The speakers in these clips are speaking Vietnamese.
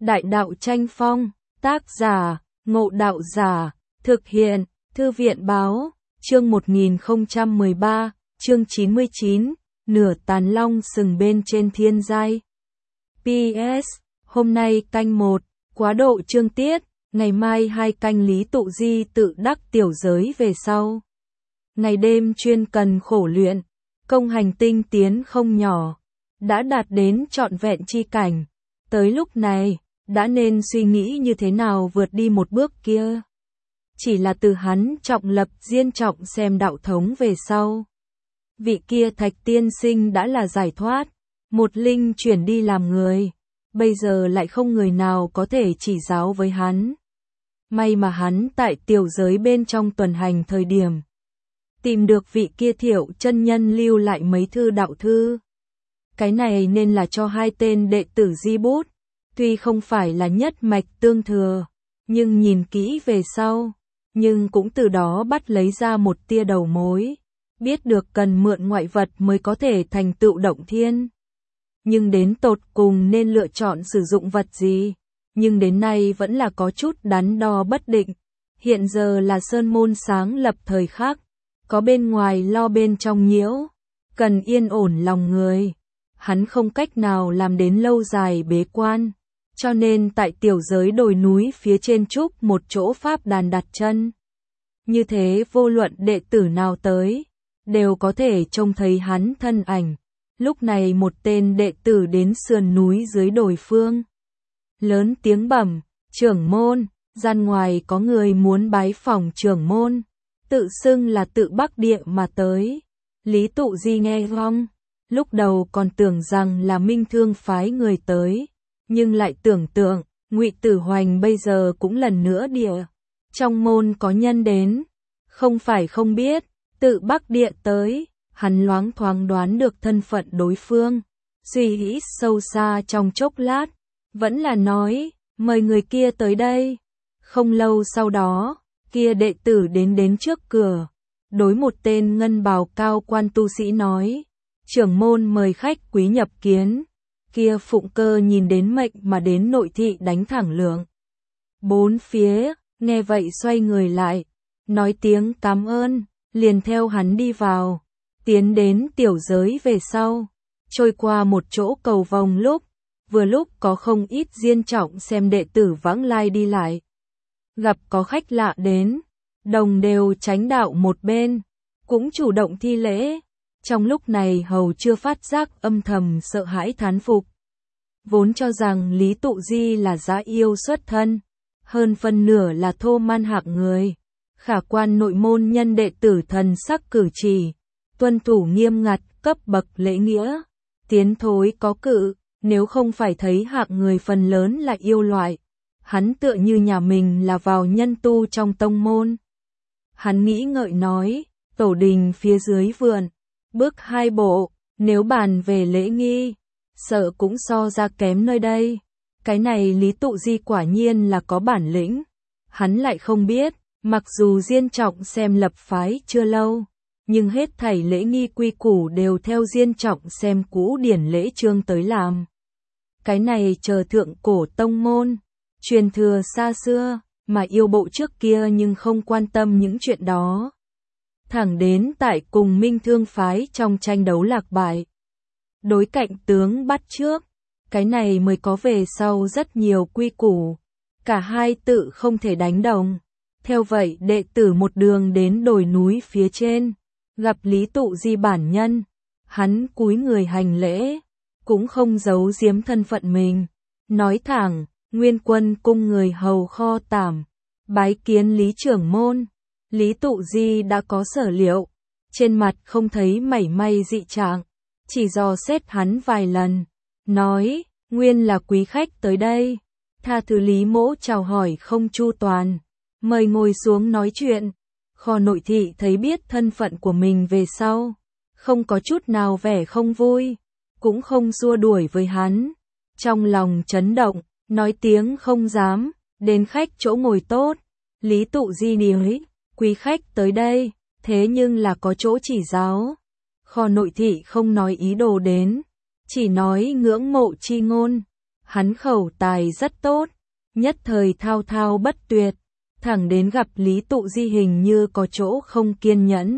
Đại đạo tranh phong, tác giả, Ngộ Đạo Giả, thực hiện, Thư viện Báo, chương 1013, chương 99, nửa tàn long sừng bên trên thiên giai. PS, hôm nay canh 1, quá độ chương tiết, ngày mai 2 canh Lý Tụ Di tự đắc tiểu giới về sau. Ngày đêm chuyên cần khổ luyện, công hành tinh tiến không nhỏ, đã đạt đến trọn vẹn chi cảnh. Tới lúc này, đã nên suy nghĩ như thế nào vượt đi một bước kia. Chỉ là từ hắn trọng lập diên trọng xem đạo thống về sau. Vị kia Thạch tiên sinh đã là giải thoát, một linh chuyển đi làm người, bây giờ lại không người nào có thể chỉ giáo với hắn. May mà hắn tại tiểu giới bên trong tuần hành thời điểm, tìm được vị kia Thiệu chân nhân lưu lại mấy thư đạo thư. Cái này nên là cho 2 tên đệ tử di bút, tuy không phải là nhất mạch tương thừa, nhưng nhìn kỹ về sau, nhưng cũng từ đó bắt lấy ra một tia đầu mối, biết được cần mượn ngoại vật mới có thể thành tựu động thiên. Nhưng đến tột cùng nên lựa chọn sử dụng vật gì, nhưng đến nay vẫn là có chút đắn đo bất định. Hiện giờ là sơn môn sáng lập thời khắc, có bên ngoài lo bên trong nhiễu, cần yên ổn lòng người. Hắn không cách nào làm đến lâu dài bế quan, cho nên tại tiểu giới đồi núi phía trên trúc một chỗ pháp đàn đặt chân. Như thế vô luận đệ tử nào tới, đều có thể trông thấy hắn thân ảnh. Lúc này một tên đệ tử đến sườn núi dưới đồi phương. Lớn tiếng bẩm, trưởng môn, gian ngoài có người muốn bái phỏng trưởng môn, tự xưng là tự Bắc Địa mà tới. Lý Tụ Di nghe xong, lúc đầu còn tưởng rằng là Minh Thương phái người tới, nhưng lại tưởng tượng, Ngụy Tử Hoành bây giờ cũng lần nữa địa. Trong môn có nhân đến, không phải không biết, tự Bắc Địa tới, hắn loáng thoáng đoán được thân phận đối phương, suy nghĩ sâu xa trong chốc lát, vẫn là nói, mời người kia tới đây. Không lâu sau đó, kia đệ tử đến trước cửa, đối một tên ngân bào cao quan tu sĩ nói, trưởng môn mời khách quý nhập kiến. Kia Phụng Cơ nhìn đến mệnh mà đến nội thị đánh thẳng lượng. Bốn phía, nghe vậy xoay người lại, nói tiếng cảm ơn, liền theo hắn đi vào, tiến đến tiểu giới về sau, trôi qua một chỗ cầu vòng vừa lúc có không ít diên trọng xem đệ tử vãng lai đi lại. Gặp có khách lạ đến, đồng đều tránh đạo một bên, cũng chủ động thi lễ. Trong lúc này hầu chưa phát giác âm thầm sợ hãi thán phục. Vốn cho rằng Lý Tụ Di là dã yêu xuất thân, hơn phân nửa là thô man hạng người. Khả quan nội môn nhân đệ tử thần sắc cử chỉ, tuân thủ nghiêm ngặt cấp bậc lễ nghĩa, tiến thối có cự, nếu không phải thấy hạng người phần lớn là yêu loại. Hắn tựa như nhà mình là vào nhân tu trong tông môn. Hắn nghĩ ngợi nói, tổ đình phía dưới vườn, bước 2 bộ, nếu bàn về lễ nghi, sợ cũng so ra kém nơi đây. Cái này Lý Tụ Di quả nhiên là có bản lĩnh. Hắn lại không biết, mặc dù diên trọng xem lập phái chưa lâu, nhưng hết thảy lễ nghi quy củ đều theo diên trọng xem cũ điển lễ chương tới làm. Cái này chờ thượng cổ tông môn, truyền thừa xa xưa, mà yêu bộ trước kia nhưng không quan tâm những chuyện đó. Thẳng đến tại cùng Minh Thương phái trong tranh đấu lạc bại. Đối cạnh tướng bắt trước, cái này mới có về sau rất nhiều quy củ. Cả hai tự không thể đánh đồng. Theo vậy đệ tử một đường đến đồi núi phía trên, gặp Lý Tụ Di bản nhân. Hắn cúi người hành lễ, cũng không giấu giếm thân phận mình. Nói thẳng, Nguyên Quân cung người hầu kho tảm, bái kiến Lý trưởng môn. Lý Tụ Di đã có sở liệu, trên mặt không thấy mảy may dị trạng, chỉ dò xét hắn vài lần, nói, nguyên là quý khách tới đây, tha thứ Lý mỗ chào hỏi không chu toàn, mời ngồi xuống nói chuyện. Kho nội thị thấy biết thân phận của mình về sau, không có chút nào vẻ không vui, cũng không xua đuổi với hắn, trong lòng chấn động, nói tiếng không dám, đến khách chỗ ngồi tốt. Lý Tụ Di nói, quý khách tới đây, thế nhưng là có chỗ chỉ giáo. Kho nội thị không nói ý đồ đến, chỉ nói ngưỡng mộ chi ngôn. Hắn khẩu tài rất tốt, nhất thời thao thao bất tuyệt, thẳng đến gặp Lý Tụ Di hình như có chỗ không kiên nhẫn.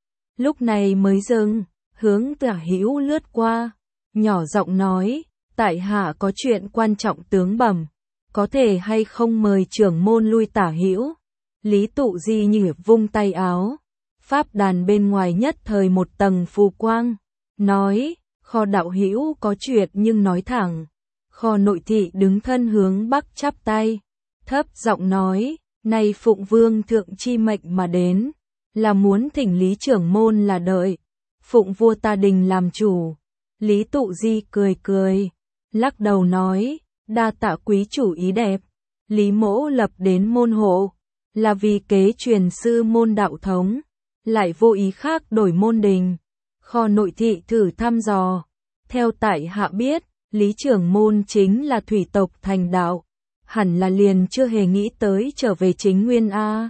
Lúc này mới dừng, hướng Tả Hữu lướt qua, nhỏ giọng nói, tại hạ có chuyện quan trọng tướng bẩm, có thể hay không mời trưởng môn lui Tả Hữu. Lý Tụ Di như vung tay áo, pháp đàn bên ngoài nhất thời một tầng phù quang, nói, Kho đạo hữu có chuyện nhưng nói thẳng. Kho Nội Thị đứng thân hướng bắc chắp tay, thấp giọng nói, nay Phụng Vương thượng chi mệnh mà đến, là muốn thỉnh Lý trưởng môn là đợi, Phụng vua ta đình làm chủ. Lý Tụ Di cười cười, lắc đầu nói, đa tạ quý chủ ý đẹp, Lý mỗ lập đến môn hộ, là vì kế truyền sư môn đạo thống, lại vô ý khác đổi môn đình. Kho Nội Thị thử thăm dò, theo tại hạ biết, Lý trưởng môn chính là thủy tộc thành đạo, hẳn là liền chưa hề nghĩ tới trở về chính nguyên a.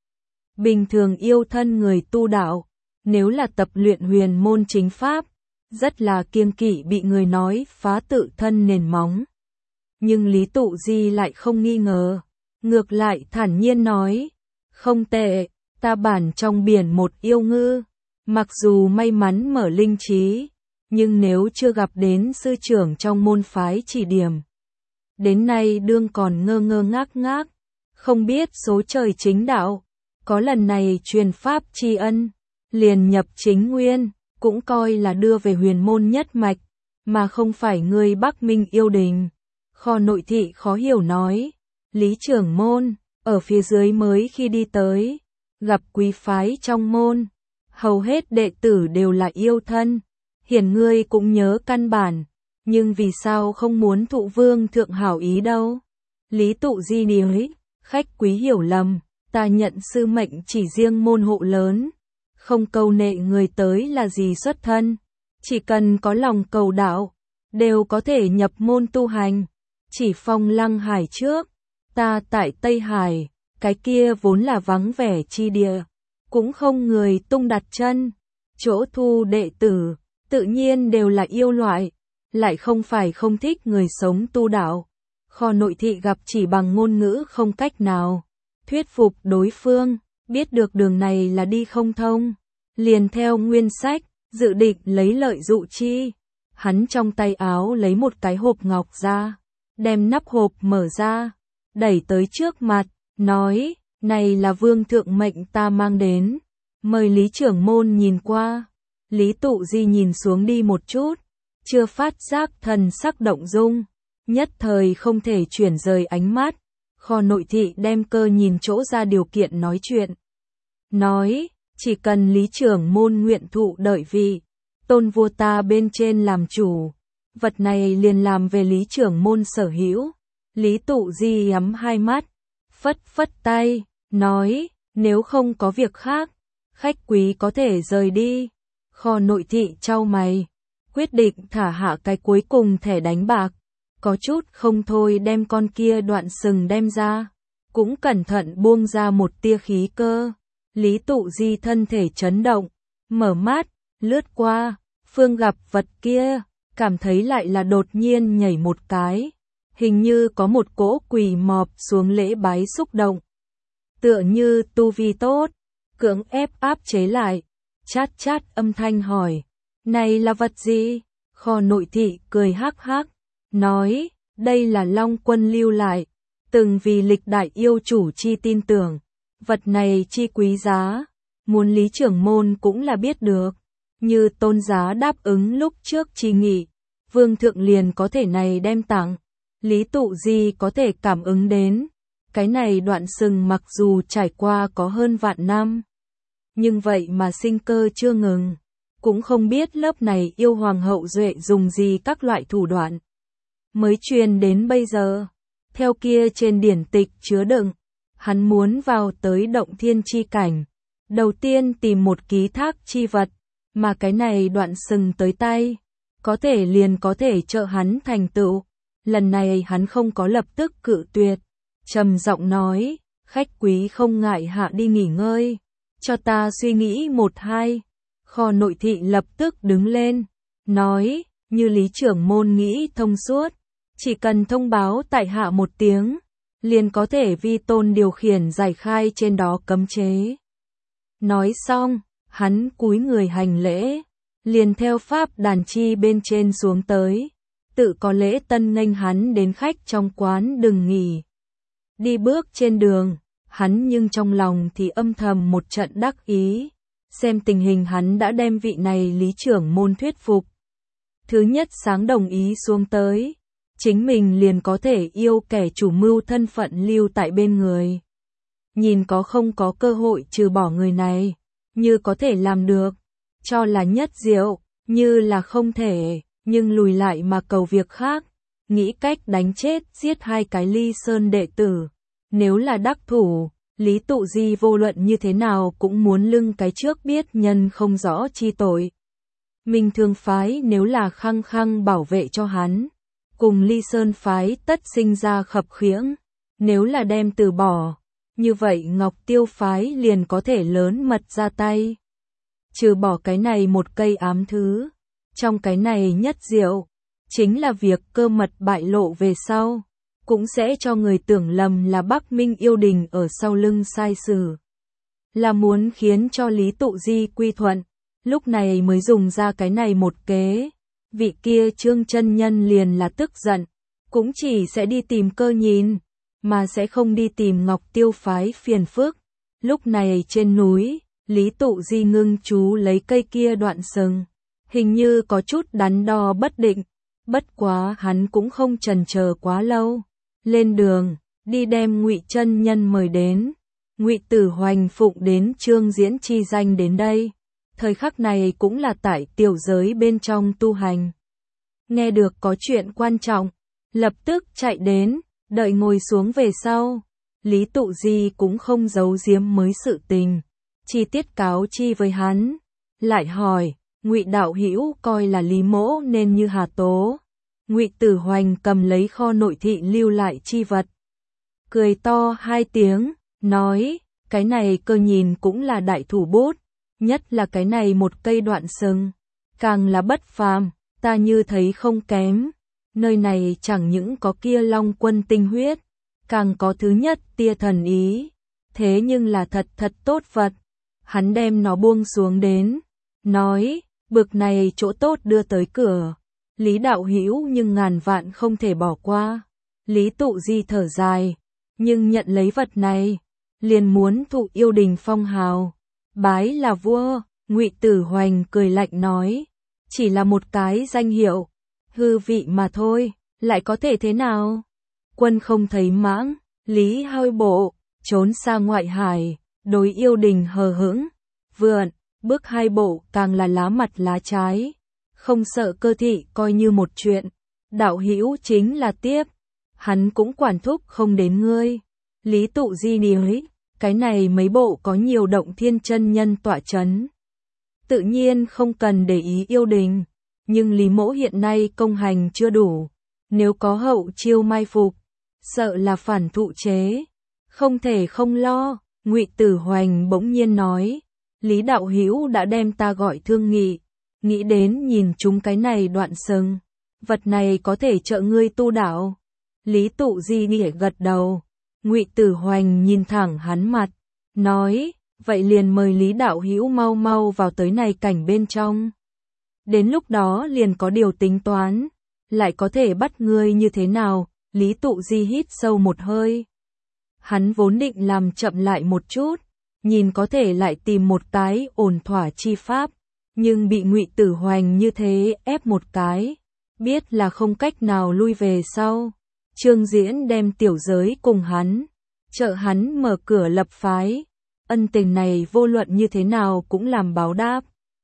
Bình thường yêu thân người tu đạo, nếu là tập luyện huyền môn chính pháp, rất là kiêng kỵ bị người nói phá tự thân nền móng. Nhưng Lý Tụ Di lại không nghi ngờ, ngược lại thản nhiên nói, không tệ, ta bản trong biển một yêu ngư, mặc dù may mắn mở linh trí, nhưng nếu chưa gặp đến sư trưởng trong môn phái chỉ điểm, đến nay đương còn ngơ ngơ ngác ngác, không biết số trời chính đạo, có lần này truyền pháp tri ân, liền nhập chính nguyên, cũng coi là đưa về huyền môn nhất mạch, mà không phải người Bắc Minh yêu đình. Kho Nội Thị khó hiểu nói, Lý trưởng môn, ở phía dưới mới khi đi tới, gặp quý phái trong môn, hầu hết đệ tử đều là yêu thân, hiển ngươi cũng nhớ căn bản, nhưng vì sao không muốn thụ vương thượng hảo ý đâu? Lý Tụ Di nói, khách quý hiểu lầm, ta nhận sư mệnh chỉ riêng môn hộ lớn, không câu nệ người tới là gì xuất thân, chỉ cần có lòng cầu đạo, đều có thể nhập môn tu hành. Chỉ phong Lăng Hải trước, ta tại Tây Hải, cái kia vốn là vắng vẻ chi địa, cũng không người tung đặt chân, chỗ thu đệ tử, tự nhiên đều là yêu loại, lại không phải không thích người sống tu đạo. Kho Nội Thị gặp chỉ bằng ngôn ngữ không cách nào thuyết phục đối phương, biết được đường này là đi không thông, liền theo nguyên sách, dự định lấy lợi dụ chi. Hắn trong tay áo lấy một cái hộp ngọc ra, đem nắp hộp mở ra, đẩy tới trước mặt, nói, này là vương thượng mệnh ta mang đến, mời Lý trưởng môn nhìn qua. Lý Tụ Di nhìn xuống đi một chút, chưa phát giác thần sắc động dung, nhất thời không thể chuyển rời ánh mắt. Kho Nội Thị đem cơ nhìn chỗ ra điều kiện nói chuyện. Nói, chỉ cần Lý trưởng môn nguyện thụ đợi vị, tôn vua ta bên trên làm chủ, vật này liền làm về Lý trưởng môn sở hữu. Lý Tụ Di nhắm hai mắt, phất phất tay, nói, nếu không có việc khác, khách quý có thể rời đi. Kho Nội Thị chau mày, quyết định thả hạ cái cuối cùng thẻ đánh bạc, có chút không thôi đem con kia đoạn sừng đem ra, cũng cẩn thận buông ra một tia khí cơ. Lý Tụ Di thân thể chấn động, mở mắt, lướt qua, phương gặp vật kia, cảm thấy lại là đột nhiên nhảy một cái, hình như có một cỗ quỳ mọp xuống lễ bái xúc động. Tựa như tu vi tốt, cưỡng ép áp chế lại, chát chát âm thanh hỏi, này là vật gì? Kho Nội Thị cười hắc hắc, nói, đây là Long Quân lưu lại, từng vì lịch đại yêu chủ chi tin tưởng, vật này chi quý giá, muốn Lý trưởng môn cũng là biết được, như tôn giá đáp ứng lúc trước chi nghị, vương thượng liền có thể này đem tặng. Lý Tụ Di có thể cảm ứng đến, cái này đoạn sừng mặc dù trải qua có hơn vạn năm, nhưng vậy mà sinh cơ chưa ngừng, cũng không biết lớp này yêu hoàng hậu duệ dùng gì các loại thủ đoạn, mới truyền đến bây giờ. Theo kia trên điển tịch chứa đựng, hắn muốn vào tới động thiên chi cảnh, đầu tiên tìm một ký thác chi vật, mà cái này đoạn sừng tới tay, có thể liền có thể trợ hắn thành tựu. Lần này hắn không có lập tức cự tuyệt, trầm giọng nói, khách quý không ngại hạ đi nghỉ ngơi, cho ta suy nghĩ một hai. Kho Nội Thị lập tức đứng lên, nói, như Lý trưởng môn nghĩ thông suốt, Chỉ cần thông báo tại hạ một tiếng, liền có thể vi tôn điều khiển giải khai trên đó cấm chế. Nói xong, hắn cúi người hành lễ, liền theo pháp đàn chi bên trên xuống tới, tự có lễ tân nghênh hắn đến khách trong quán đừng nghỉ. Đi bước trên đường, hắn nhưng trong lòng thì âm thầm một trận đắc ý, xem tình hình hắn đã đem vị này lý trưởng môn thuyết phục. Thứ nhất sáng đồng ý xuống tới, chính mình liền có thể yêu kẻ chủ mưu thân phận lưu tại bên người. Nhìn có không có cơ hội trừ bỏ người này, như có thể làm được, cho là nhất diệu, như là không thể, nhưng lùi lại mà cầu việc khác, nghĩ cách đánh chết giết hai cái Ly Sơn đệ tử. Nếu là đắc thủ, Lý Tụ Di vô luận như thế nào cũng muốn lưng cái trước biết nhân không rõ chi tội. Minh Thương phái nếu là khăng khăng bảo vệ cho hắn, cùng Ly Sơn phái tất sinh ra khập khiễng, nếu là đem từ bỏ, như vậy Ngọc Tiêu phái liền có thể lớn mật ra tay. Trừ bỏ cái này một cây ám thứ, trong cái này nhất diệu, chính là việc cơ mật bại lộ về sau, cũng sẽ cho người tưởng lầm là Bắc Minh Yêu Đình ở sau lưng sai sử. Là muốn khiến cho Lý Tụ Di quy thuận, lúc này mới dùng ra cái này một kế. Vị kia Trương chân nhân liền là tức giận, cũng chỉ sẽ đi tìm Cơ Nhìn, mà sẽ không đi tìm Ngọc Tiêu phái phiền phức. Lúc này trên núi, Lý Tụ Di ngưng chú lấy cây kia đoạn sừng, hình như có chút đắn đo bất định, bất quá hắn cũng không chần chờ quá lâu. Lên đường, đi đem Ngụy chân nhân mời đến. Ngụy Tử Hoành phụng đến Trương Diễn chi danh đến đây. Thời khắc này cũng là tại tiểu giới bên trong tu hành. Nghe được có chuyện quan trọng, lập tức chạy đến, đợi ngồi xuống về sau. Lý Tụ Di cũng không giấu giếm mới sự tình, chi tiết cáo chi với hắn. Lại hỏi, Ngụy đạo hữu coi là Lý mỗ nên như hà tố. Ngụy Tử Hoành cầm lấy kho nội thị lưu lại chi vật, cười to hai tiếng, nói, cái này Cơ Nhìn cũng là đại thủ bút, nhất là cái này một cây đoạn sừng, càng là bất phàm, ta như thấy không kém. Nơi này chẳng những có kia Long Quân tinh huyết, càng có thứ nhất tia thần ý, thế nhưng là thật thật tốt vật. Hắn đem nó buông xuống đến, nói, bực này chỗ tốt đưa tới cửa, Lý đạo hữu nhưng ngàn vạn không thể bỏ qua. Lý Tụ Di thở dài, nhưng nhận lấy vật này, liền muốn thụ Yêu Đình phong hào, bái là vua. Ngụy Tử Hoành cười lạnh nói, chỉ là một cái danh hiệu, hư vị mà thôi, lại có thể thế nào? Quân không thấy mãng, Lý hơi bộ, trốn xa ngoại hải, đối Yêu Đình hờ hững, vượn, bước hai bộ càng là lá mặt lá trái, không sợ Cơ thị coi như một chuyện, đạo hữu chính là tiếp, hắn cũng quản thúc không đến ngươi. Lý Tụ Di nói, cái này mấy bộ có nhiều động thiên chân nhân tọa chấn, tự nhiên không cần để ý Yêu Đình, nhưng Lý mỗ hiện nay công hành chưa đủ, nếu có hậu chiêu mai phục, sợ là phản thụ chế, không thể không lo. Ngụy Tử Hoành bỗng nhiên nói, Lý đạo hữu đã đem ta gọi thương nghị, nghĩ đến nhìn chúng cái này đoạn sừng, vật này có thể trợ ngươi tu đạo. Lý Tụ Di nghĩa gật đầu, Ngụy Tử Hoành nhìn thẳng hắn mặt, nói, vậy liền mời Lý đạo hữu mau mau vào tới này cảnh bên trong. Đến lúc đó liền có điều tính toán, lại có thể bắt ngươi như thế nào. Lý Tụ Di hít sâu một hơi. Hắn vốn định làm chậm lại một chút, nhìn có thể lại tìm một cái ổn thỏa chi pháp, nhưng bị Ngụy Tử Hoành như thế ép một cái, biết là không cách nào lui về sau. Trương Diễn đem tiểu giới cùng hắn, trợ hắn mở cửa lập phái, ân tình này vô luận như thế nào cũng làm báo đáp.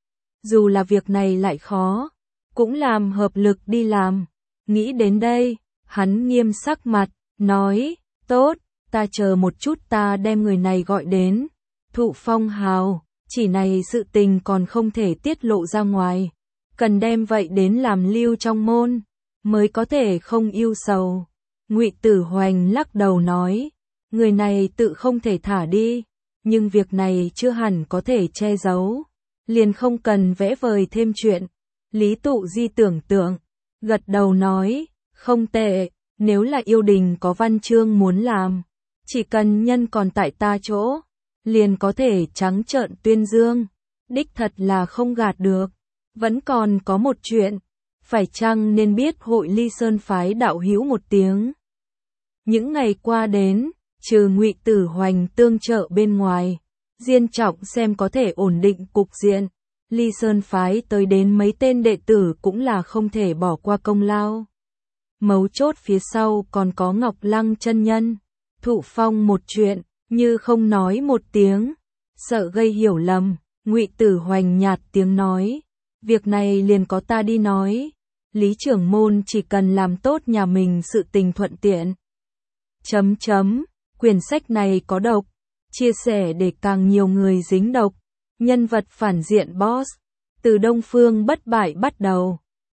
Dù là việc này lại khó, cũng làm hợp lực đi làm. Nghĩ đến đây, hắn nghiêm sắc mặt, nói, tốt, ta chờ một chút, ta đem người này gọi đến. Thụ phong hào, chỉ này sự tình còn không thể tiết lộ ra ngoài, cần đem vậy đến làm lưu trong môn, mới có thể không yêu sầu. Ngụy Tử Hoành lắc đầu nói, người này tự không thể thả đi, nhưng việc này chưa hẳn có thể che giấu, liền không cần vẽ vời thêm chuyện. Lý Tụ Di tưởng tượng, gật đầu nói, Không tệ, nếu là yêu đình có văn chương muốn làm, chỉ cần nhân còn tại ta chỗ, liền có thể trắng trợn tuyên dương. Đích thật là không gạt được. Vẫn còn có một chuyện, phải chăng nên biết hội Ly Sơn phái đạo hữu một tiếng. Những ngày qua đến, trừ Ngụy Tử Hoành tương trợ bên ngoài, Diên Trọng xem có thể ổn định cục diện. Ly Sơn phái tới đến mấy tên đệ tử cũng là không thể bỏ qua công lao. Mấu chốt phía sau còn có Ngọc Lăng chân nhân. Thụ Phong một chuyện, như không nói một tiếng, sợ gây hiểu lầm, Ngụy Tử Hoành nhạt tiếng nói, việc này liền có ta đi nói, Lý trưởng môn chỉ cần làm tốt nhà mình sự tình thuận tiện. Quyển sách này có độc, chia sẻ để càng nhiều người dính độc, nhân vật phản diện boss, từ Đông Phương bất bại bắt đầu.